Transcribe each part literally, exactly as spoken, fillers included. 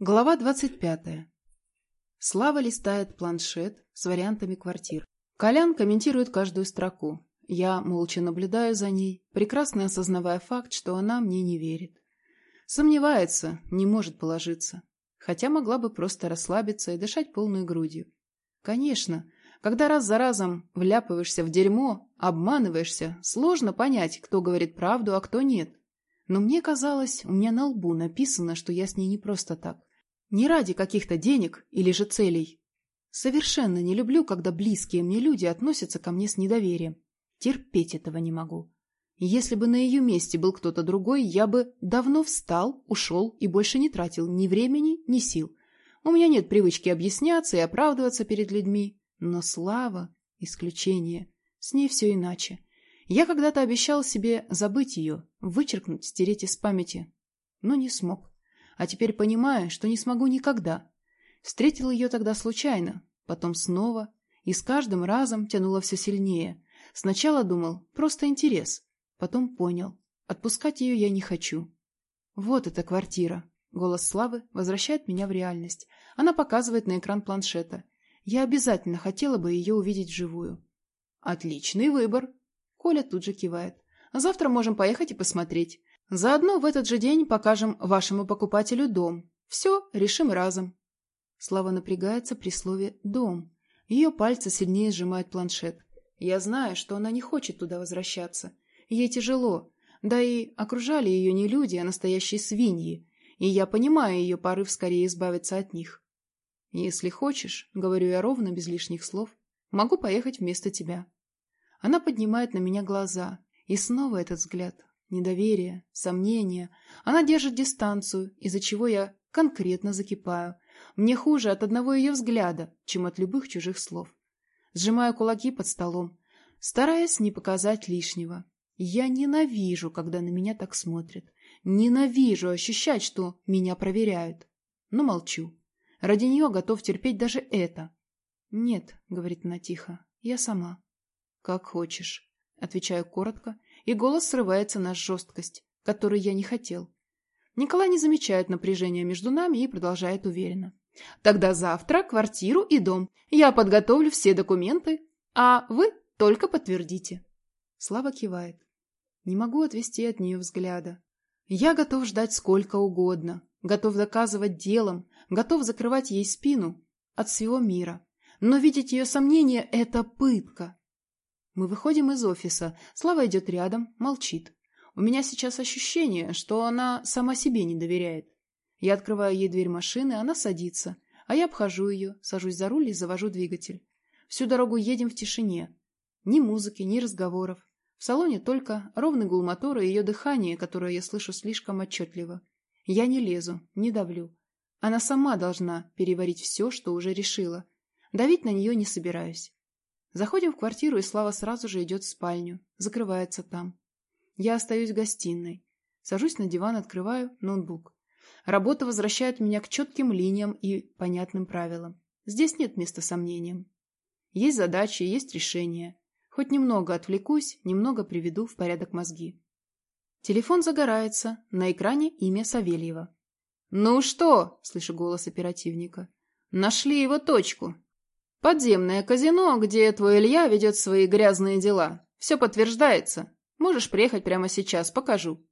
Глава двадцать пятая. Слава листает планшет с вариантами квартир. Колян комментирует каждую строку. Я молча наблюдаю за ней, прекрасно осознавая факт, что она мне не верит. Сомневается, не может положиться. Хотя могла бы просто расслабиться и дышать полной грудью. Конечно, когда раз за разом вляпываешься в дерьмо, обманываешься, сложно понять, кто говорит правду, а кто нет. Но мне казалось, у меня на лбу написано, что я с ней не просто так. Не ради каких-то денег или же целей. Совершенно не люблю, когда близкие мне люди относятся ко мне с недоверием. Терпеть этого не могу. Если бы на ее месте был кто-то другой, я бы давно встал, ушел и больше не тратил ни времени, ни сил. У меня нет привычки объясняться и оправдываться перед людьми. Но Слава – исключение. С ней все иначе. Я когда-то обещал себе забыть ее, вычеркнуть, стереть из памяти. Но не смог. А теперь понимаю, что не смогу никогда. Встретил ее тогда случайно, потом снова, и с каждым разом тянуло все сильнее. Сначала думал, просто интерес. Потом понял, отпускать ее я не хочу. Вот эта квартира. Голос Славы возвращает меня в реальность. Она показывает на экран планшета. Я обязательно хотела бы ее увидеть вживую. Отличный выбор. Коля тут же кивает. Завтра можем поехать и посмотреть. Заодно в этот же день покажем вашему покупателю дом. Все, решим разом. Слава напрягается при слове «дом». Ее пальцы сильнее сжимают планшет. Я знаю, что она не хочет туда возвращаться. Ей тяжело. Да и окружали ее не люди, а настоящие свиньи. И я понимаю ее порыв скорее избавиться от них. Если хочешь, говорю я ровно, без лишних слов, могу поехать вместо тебя. Она поднимает на меня глаза. И снова этот взгляд. Недоверие, сомнения. Она держит дистанцию, из-за чего я конкретно закипаю. Мне хуже от одного ее взгляда, чем от любых чужих слов. Сжимаю кулаки под столом, стараясь не показать лишнего. Я ненавижу, когда на меня так смотрят. Ненавижу ощущать, что меня проверяют. Но молчу. Ради нее готов терпеть даже это. «Нет», — говорит она тихо, — «я сама». «Как хочешь», — отвечаю коротко, и голос срывается на жесткость, которой я не хотел. Николай не замечает напряжения между нами и продолжает уверенно. «Тогда завтра квартиру и дом. Я подготовлю все документы, а вы только подтвердите». Слава кивает. Не могу отвести от нее взгляда. Я готов ждать сколько угодно, готов доказывать делом, готов закрывать ей спину от всего мира. Но видеть ее сомнения – это пытка. Мы выходим из офиса. Слава идет рядом, молчит. У меня сейчас ощущение, что она сама себе не доверяет. Я открываю ей дверь машины, она садится, а я обхожу ее, сажусь за руль и завожу двигатель. Всю дорогу едем в тишине. Ни музыки, ни разговоров. В салоне только ровный гул мотора и ее дыхание, которое я слышу слишком отчетливо. Я не лезу, не давлю. Она сама должна переварить все, что уже решила. Давить на нее не собираюсь. Заходим в квартиру, и Слава сразу же идет в спальню, закрывается там. Я остаюсь в гостиной. Сажусь на диван, открываю ноутбук. Работа возвращает меня к четким линиям и понятным правилам. Здесь нет места сомнениям. Есть задачи, есть решения. Хоть немного отвлекусь, немного приведу в порядок мозги. Телефон загорается, на экране имя Савельева. «Ну что?» – слышу голос оперативника. «Нашли его точку. Подземное казино, где твой Илья ведет свои грязные дела. Все подтверждается. Можешь приехать прямо сейчас, покажу».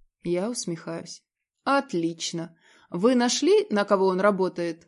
Я усмехаюсь. «Отлично. Вы нашли, на кого он работает?»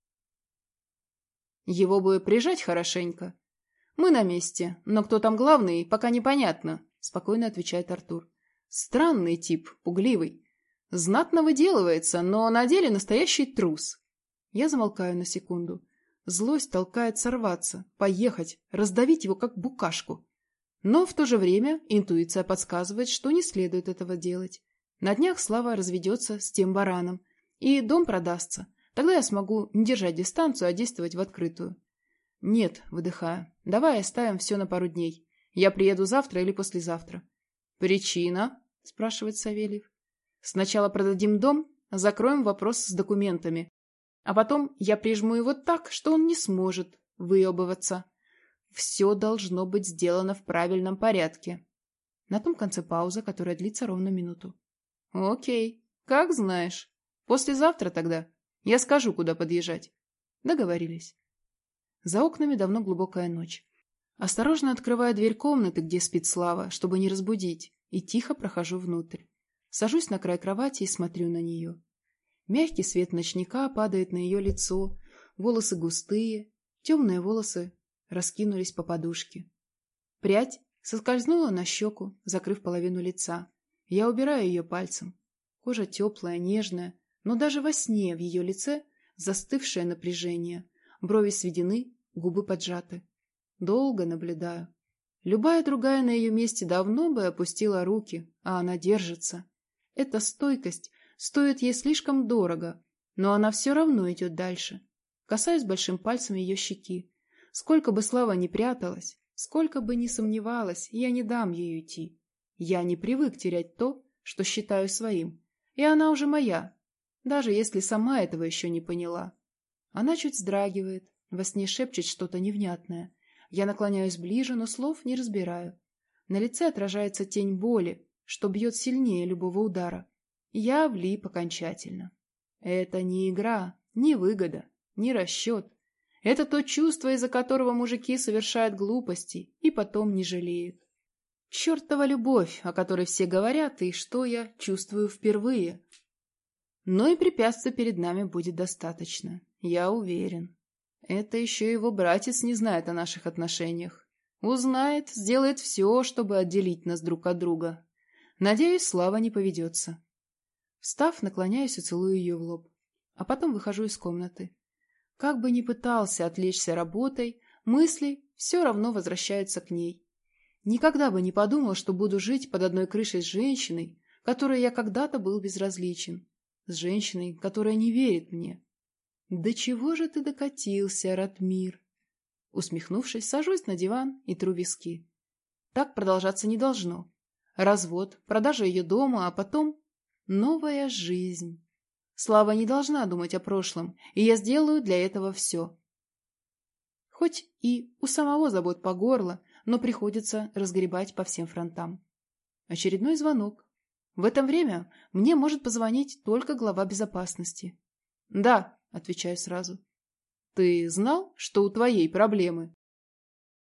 «Его бы прижать хорошенько». «Мы на месте, но кто там главный, пока непонятно», — спокойно отвечает Артур. «Странный тип, пугливый. Знатно выделывается, но на деле настоящий трус». Я замолкаю на секунду. Злость толкает сорваться, поехать, раздавить его как букашку. Но в то же время интуиция подсказывает, что не следует этого делать. На днях Слава разведется с тем бараном, и дом продастся. Тогда я смогу не держать дистанцию, а действовать в открытую. «Нет», — выдыхаю, — «давай оставим все на пару дней. Я приеду завтра или послезавтра». «Причина?» — спрашивает Савельев. «Сначала продадим дом, закроем вопрос с документами. А потом я прижму его так, что он не сможет выебываться. Все должно быть сделано в правильном порядке». На том конце пауза, которая длится ровно минуту. «Окей, как знаешь. Послезавтра тогда». Я скажу, куда подъезжать. Договорились. За окнами давно глубокая ночь. Осторожно открываю дверь комнаты, где спит Слава, чтобы не разбудить, и тихо прохожу внутрь. Сажусь на край кровати и смотрю на нее. Мягкий свет ночника падает на ее лицо, волосы густые, темные волосы раскинулись по подушке. Прядь соскользнула на щеку, закрыв половину лица. Я убираю ее пальцем. Кожа теплая, нежная, но даже во сне в ее лице застывшее напряжение. Брови сведены, губы поджаты. Долго наблюдаю. Любая другая на ее месте давно бы опустила руки, а она держится. Эта стойкость стоит ей слишком дорого, но она все равно идет дальше. Касаюсь большим пальцем ее щеки. Сколько бы Слава ни пряталась, сколько бы ни сомневалась, я не дам ей уйти. Я не привык терять то, что считаю своим, и она уже моя, даже если сама этого еще не поняла. Она чуть вздрагивает, во сне шепчет что-то невнятное. Я наклоняюсь ближе, но слов не разбираю. На лице отражается тень боли, что бьет сильнее любого удара. Я влип окончательно. Это не игра, не выгода, не расчет. Это то чувство, из-за которого мужики совершают глупости и потом не жалеют. Чертова любовь, о которой все говорят, и что я чувствую впервые. Но и препятствий перед нами будет достаточно, я уверен. Это еще его братец не знает о наших отношениях. Узнает, сделает все, чтобы отделить нас друг от друга. Надеюсь, Слава не поведется. Встав, наклоняюсь и целую ее в лоб. А потом выхожу из комнаты. Как бы ни пытался отвлечься работой, мысли все равно возвращаются к ней. Никогда бы не подумал, что буду жить под одной крышей с женщиной, которой я когда-то был безразличен. С женщиной, которая не верит мне. «Да чего же ты докатился, Ратмир?» Усмехнувшись, сажусь на диван и тру виски. Так продолжаться не должно. Развод, продажа ее дома, а потом новая жизнь. Слава не должна думать о прошлом, и я сделаю для этого все. Хоть и у самого забот по горло, но приходится разгребать по всем фронтам. Очередной звонок. В это время мне может позвонить только глава безопасности. «Да», — отвечаю сразу. «Ты знал, что у твоей проблемы?»